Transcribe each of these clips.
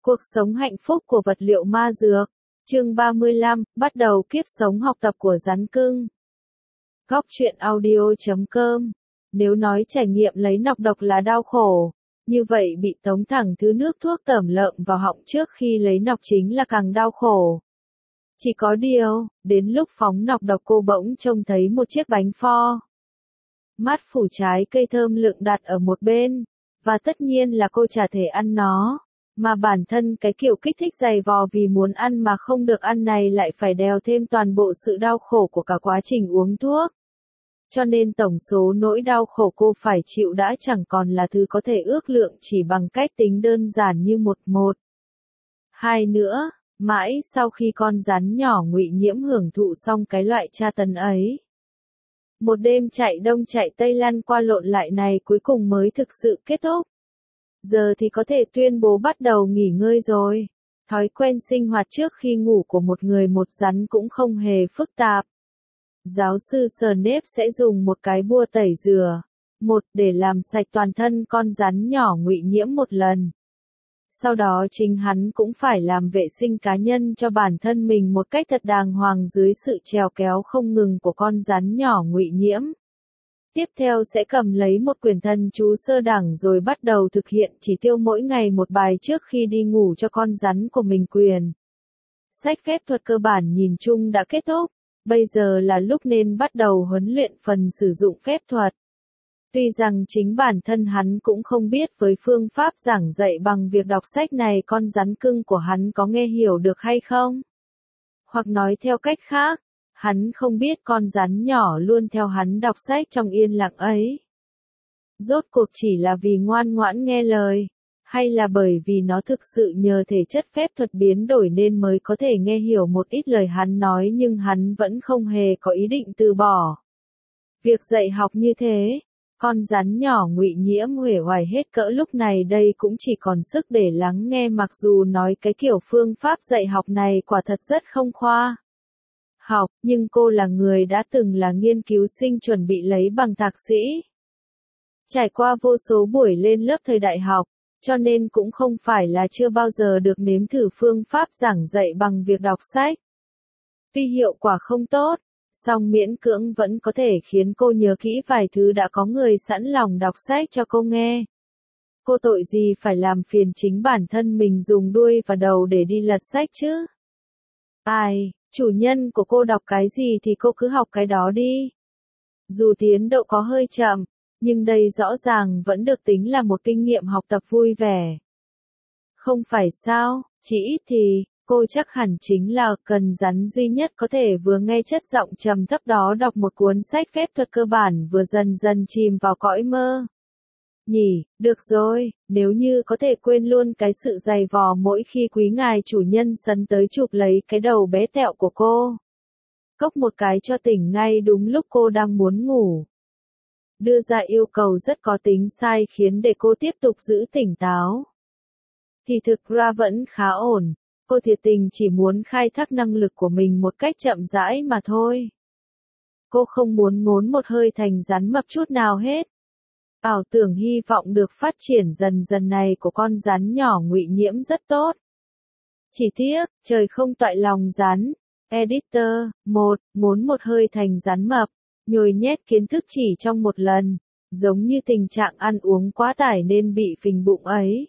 Cuộc sống hạnh phúc của vật liệu ma dược. Chương 35, bắt đầu kiếp sống học tập của rắn cưng. Góc truyện audio.com. Nếu nói trải nghiệm lấy nọc độc là đau khổ, như vậy bị tống thẳng thứ nước thuốc tẩm lợm vào họng trước khi lấy nọc chính là càng đau khổ. Chỉ có điều, đến lúc phóng nọc độc cô bỗng trông thấy một chiếc bánh pho. Mát phủ trái cây thơm lựng đặt ở một bên, và tất nhiên là cô chả thể ăn nó. Mà bản thân cái kiểu kích thích dày vò vì muốn ăn mà không được ăn này lại phải đeo thêm toàn bộ sự đau khổ của cả quá trình uống thuốc. Cho nên tổng số nỗi đau khổ cô phải chịu đã chẳng còn là thứ có thể ước lượng chỉ bằng cách tính đơn giản như một. Hai nữa, mãi sau khi con rắn nhỏ Ngụy Nhiễm hưởng thụ xong cái loại tra tấn ấy. Một đêm chạy đông chạy tây lăn qua lộn lại này cuối cùng mới thực sự kết thúc. Giờ thì có thể tuyên bố bắt đầu nghỉ ngơi rồi. Thói quen sinh hoạt trước khi ngủ của một người một rắn cũng không hề phức tạp. Giáo sư Snape sẽ dùng một cái bua tẩy rửa, để làm sạch toàn thân con rắn nhỏ Ngụy Nhiễm một lần. Sau đó chính hắn cũng phải làm vệ sinh cá nhân cho bản thân mình một cách thật đàng hoàng dưới sự trèo kéo không ngừng của con rắn nhỏ Ngụy Nhiễm. Tiếp theo sẽ cầm lấy một quyển thần chú sơ đẳng rồi bắt đầu thực hiện chỉ tiêu mỗi ngày một bài trước khi đi ngủ cho con rắn của mình quyền. Sách phép thuật cơ bản nhìn chung đã kết thúc, bây giờ là lúc nên bắt đầu huấn luyện phần sử dụng phép thuật. Tuy rằng chính bản thân hắn cũng không biết với phương pháp giảng dạy bằng việc đọc sách này con rắn cưng của hắn có nghe hiểu được hay không. Hoặc nói theo cách khác, hắn không biết con rắn nhỏ luôn theo hắn đọc sách trong yên lặng ấy. Rốt cuộc chỉ là vì ngoan ngoãn nghe lời, hay là bởi vì nó thực sự nhờ thể chất phép thuật biến đổi nên mới có thể nghe hiểu một ít lời hắn nói nhưng hắn vẫn không hề có ý định từ bỏ. Việc dạy học như thế, con rắn nhỏ Ngụy Nhiễm uể oải hết cỡ lúc này đây cũng chỉ còn sức để lắng nghe mặc dù nói cái kiểu phương pháp dạy học này quả thật rất không khoa học, nhưng cô là người đã từng là nghiên cứu sinh chuẩn bị lấy bằng thạc sĩ. Trải qua vô số buổi lên lớp thời đại học, cho nên cũng không phải là chưa bao giờ được nếm thử phương pháp giảng dạy bằng việc đọc sách. Tuy hiệu quả không tốt, song miễn cưỡng vẫn có thể khiến cô nhớ kỹ vài thứ đã có người sẵn lòng đọc sách cho cô nghe. Cô tội gì phải làm phiền chính bản thân mình dùng đuôi và đầu để đi lật sách chứ? Ai, chủ nhân của cô đọc cái gì thì cô cứ học cái đó đi. Dù tiến độ có hơi chậm, nhưng đây rõ ràng vẫn được tính là một kinh nghiệm học tập vui vẻ. Không phải sao, chỉ ít thì, cô chắc hẳn chính là cần rắn duy nhất có thể vừa nghe chất giọng trầm thấp đó đọc một cuốn sách phép thuật cơ bản vừa dần dần chìm vào cõi mơ. Nhỉ, được rồi, nếu như có thể quên luôn cái sự dày vò mỗi khi quý ngài chủ nhân sấn tới chụp lấy cái đầu bé tẹo của cô. Cốc một cái cho tỉnh ngay đúng lúc cô đang muốn ngủ. Đưa ra yêu cầu rất có tính sai khiến để cô tiếp tục giữ tỉnh táo. Thì thực ra vẫn khá ổn, cô thiệt tình chỉ muốn khai thác năng lực của mình một cách chậm rãi mà thôi. Cô không muốn ngốn một hơi thành rắn mập chút nào hết. Ảo tưởng hy vọng được phát triển dần dần này của con rắn nhỏ Ngụy Nhiễm rất tốt. Chỉ tiếc, trời không toại lòng rắn. Editor, ngốn một hơi thành rắn mập, nhồi nhét kiến thức chỉ trong một lần, giống như tình trạng ăn uống quá tải nên bị phình bụng ấy.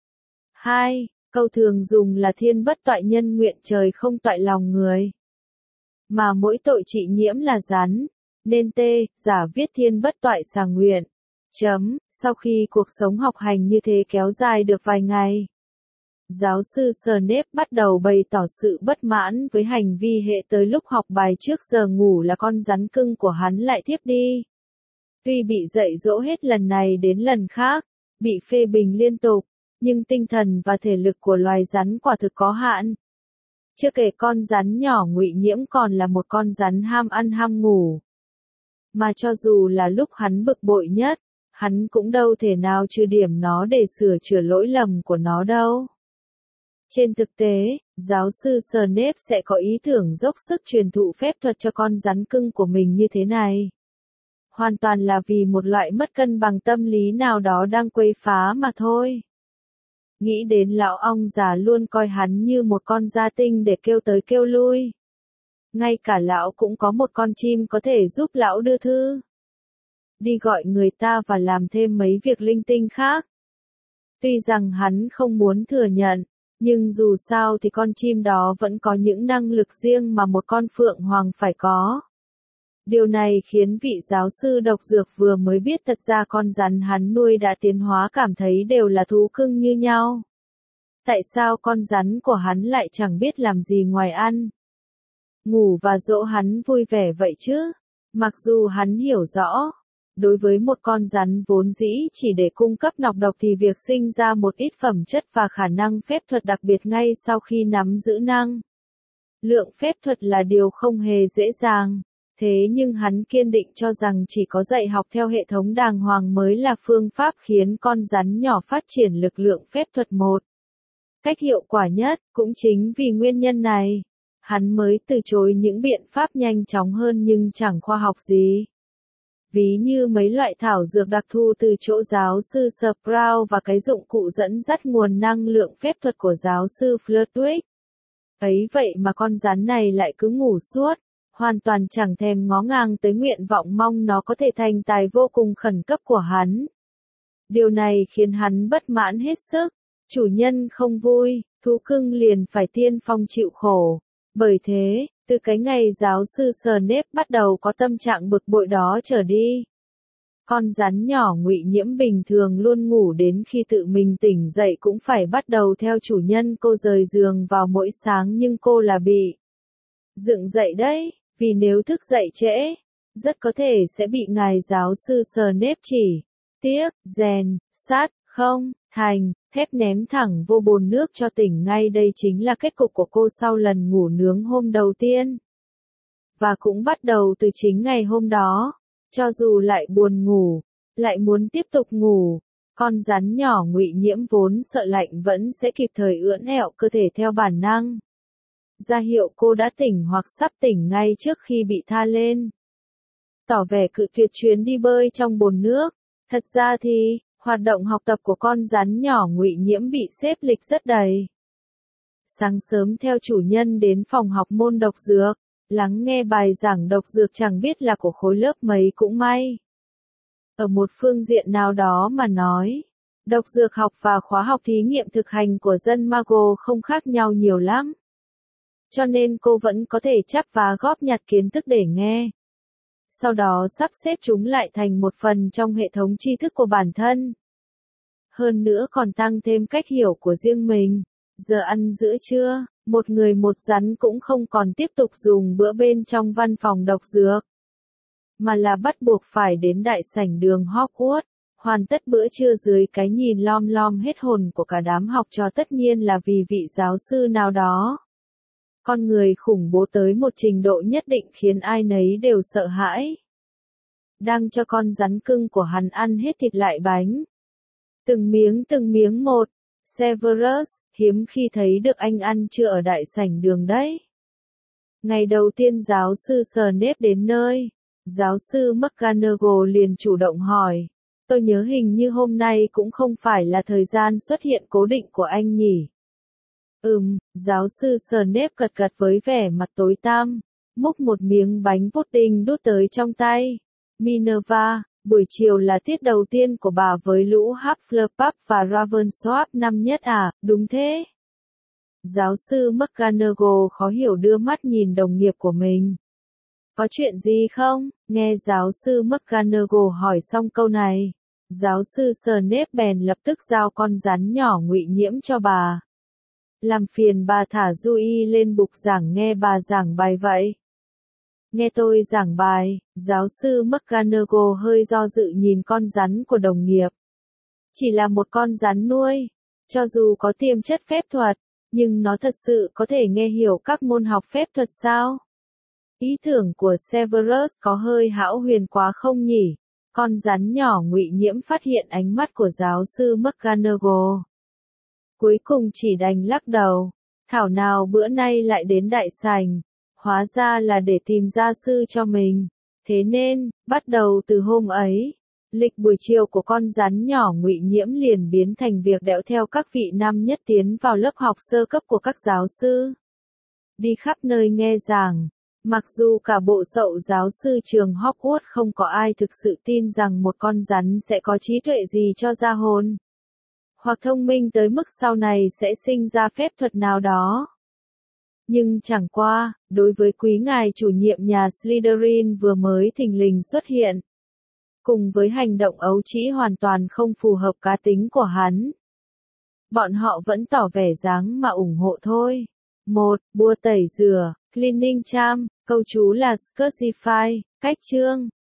2. Câu thường dùng là thiên bất toại nhân nguyện trời không toại lòng người. Mà mỗi tội chị nhiễm là rắn, nên giả viết thiên bất toại xà nguyện. Sau khi cuộc sống học hành như thế kéo dài được vài ngày, giáo sư Snape bắt đầu bày tỏ sự bất mãn với hành vi hệ tới lúc học bài trước giờ ngủ là con rắn cưng của hắn lại tiếp đi. Tuy bị dạy dỗ hết lần này đến lần khác, bị phê bình liên tục, nhưng tinh thần và thể lực của loài rắn quả thực có hạn. Chưa kể con rắn nhỏ Ngụy Nhiễm còn là một con rắn ham ăn ham ngủ. Mà cho dù là lúc hắn bực bội nhất, hắn cũng đâu thể nào trừ điểm nó để sửa chữa lỗi lầm của nó đâu. Trên thực tế, giáo sư Snape sẽ có ý tưởng dốc sức truyền thụ phép thuật cho con rắn cưng của mình như thế này. Hoàn toàn là vì một loại mất cân bằng tâm lý nào đó đang quấy phá mà thôi. Nghĩ đến lão ong già luôn coi hắn như một con gia tinh để kêu tới kêu lui. Ngay cả lão cũng có một con chim có thể giúp lão đưa thư, đi gọi người ta và làm thêm mấy việc linh tinh khác. Tuy rằng hắn không muốn thừa nhận, nhưng dù sao thì con chim đó vẫn có những năng lực riêng mà một con phượng hoàng phải có. Điều này khiến vị giáo sư độc dược vừa mới biết thật ra con rắn hắn nuôi đã tiến hóa cảm thấy đều là thú cưng như nhau. Tại sao con rắn của hắn lại chẳng biết làm gì ngoài ăn, ngủ và dỗ hắn vui vẻ vậy chứ? Mặc dù hắn hiểu rõ, đối với một con rắn vốn dĩ chỉ để cung cấp nọc độc thì việc sinh ra một ít phẩm chất và khả năng phép thuật đặc biệt ngay sau khi nắm giữ năng lượng phép thuật là điều không hề dễ dàng. Thế nhưng hắn kiên định cho rằng chỉ có dạy học theo hệ thống đàng hoàng mới là phương pháp khiến con rắn nhỏ phát triển lực lượng phép thuật một cách hiệu quả nhất. Cũng chính vì nguyên nhân này, hắn mới từ chối những biện pháp nhanh chóng hơn nhưng chẳng khoa học gì. Ví như mấy loại thảo dược đặc thù từ chỗ giáo sư Sprout và cái dụng cụ dẫn dắt nguồn năng lượng phép thuật của giáo sư Flitwick. Ấy vậy mà con rắn này lại cứ ngủ suốt, hoàn toàn chẳng thèm ngó ngàng tới nguyện vọng mong nó có thể thành tài vô cùng khẩn cấp của hắn. Điều này khiến hắn bất mãn hết sức. Chủ nhân không vui, thú cưng liền phải tiên phong chịu khổ. Bởi thế, từ cái ngày giáo sư Snape bắt đầu có tâm trạng bực bội đó trở đi, con rắn nhỏ Ngụy Nhiễm bình thường luôn ngủ đến khi tự mình tỉnh dậy cũng phải bắt đầu theo chủ nhân cô rời giường vào mỗi sáng, nhưng cô là bị dựng dậy đấy, vì nếu thức dậy trễ, rất có thể sẽ bị ngài giáo sư Snape chỉ tiếc, rèn, sát, không, thành, thép ném thẳng vô bồn nước cho tỉnh ngay. Đây chính là kết cục của cô sau lần ngủ nướng hôm đầu tiên. Và cũng bắt đầu từ chính ngày hôm đó, cho dù lại buồn ngủ, lại muốn tiếp tục ngủ, con rắn nhỏ Ngụy Nhiễm vốn sợ lạnh vẫn sẽ kịp thời ưỡn ẹo cơ thể theo bản năng, ra hiệu cô đã tỉnh hoặc sắp tỉnh ngay trước khi bị tha lên. Tỏ vẻ cự tuyệt chuyến đi bơi trong bồn nước. Thật ra thì, hoạt động học tập của con rắn nhỏ Ngụy Nhiễm bị xếp lịch rất đầy. Sáng sớm theo chủ nhân đến phòng học môn độc dược, lắng nghe bài giảng độc dược chẳng biết là của khối lớp mấy cũng may. Ở một phương diện nào đó mà nói, độc dược học và khóa học thí nghiệm thực hành của dân Mago không khác nhau nhiều lắm. Cho nên cô vẫn có thể chắp vá góp nhặt kiến thức để nghe. Sau đó sắp xếp chúng lại thành một phần trong hệ thống tri thức của bản thân. Hơn nữa còn tăng thêm cách hiểu của riêng mình. Giờ ăn giữa trưa, một người một rắn cũng không còn tiếp tục dùng bữa bên trong văn phòng độc dược, mà là bắt buộc phải đến đại sảnh đường Hogwarts, hoàn tất bữa trưa dưới cái nhìn lom lom hết hồn của cả đám học trò, tất nhiên là vì vị giáo sư nào đó. Con người khủng bố tới một trình độ nhất định khiến ai nấy đều sợ hãi. Đang cho con rắn cưng của hắn ăn hết thịt lại bánh. Từng miếng một. Severus, hiếm khi thấy được anh ăn trưa ở đại sảnh đường đấy. Ngày đầu tiên giáo sư Snape đến nơi, giáo sư McGonagall liền chủ động hỏi, tôi nhớ hình như hôm nay cũng không phải là thời gian xuất hiện cố định của anh nhỉ? Giáo sư Snape gật gật với vẻ mặt tối tăm, múc một miếng bánh pudding đút tới trong tay. Minerva, buổi chiều là tiết đầu tiên của bà với lũ Hufflepuff và Ravensworth năm nhất à? Đúng thế. Giáo sư McGonagall khó hiểu đưa mắt nhìn đồng nghiệp của mình. Có chuyện gì không? Nghe giáo sư McGonagall hỏi xong câu này, giáo sư Snape bèn lập tức giao con rắn nhỏ Ngụy Nhiễm cho bà. Làm phiền bà thả Dewey lên bục giảng nghe bà giảng bài vậy. Nghe tôi giảng bài, giáo sư McGonagall hơi do dự nhìn con rắn của đồng nghiệp. Chỉ là một con rắn nuôi, cho dù có tiềm chất phép thuật, nhưng nó thật sự có thể nghe hiểu các môn học phép thuật sao? Ý tưởng của Severus có hơi hão huyền quá không nhỉ? Con rắn nhỏ Ngụy Nhiễm phát hiện ánh mắt của giáo sư McGonagall. Cuối cùng chỉ đành lắc đầu. Thảo nào bữa nay lại đến đại sảnh. Hóa ra là để tìm gia sư cho mình. Thế nên, bắt đầu từ hôm ấy, Lịch buổi chiều của con rắn nhỏ Ngụy Nhiễm liền biến thành việc đẽo theo các vị nam nhất tiến vào lớp học sơ cấp của các giáo sư. Đi khắp nơi nghe giảng. Mặc dù cả bộ sậu giáo sư trường Hogwarts không có ai thực sự tin rằng một con rắn sẽ có trí tuệ gì cho ra hồn, hoặc thông minh tới mức sau này sẽ sinh ra phép thuật nào đó. Nhưng chẳng qua, đối với quý ngài chủ nhiệm nhà Slytherin vừa mới thình lình xuất hiện, cùng với hành động ấu trĩ hoàn toàn không phù hợp cá tính của hắn, bọn họ vẫn tỏ vẻ dáng mà ủng hộ thôi. 1. Bua tẩy rửa, cleaning charm, câu chú là Scursify, cách chương.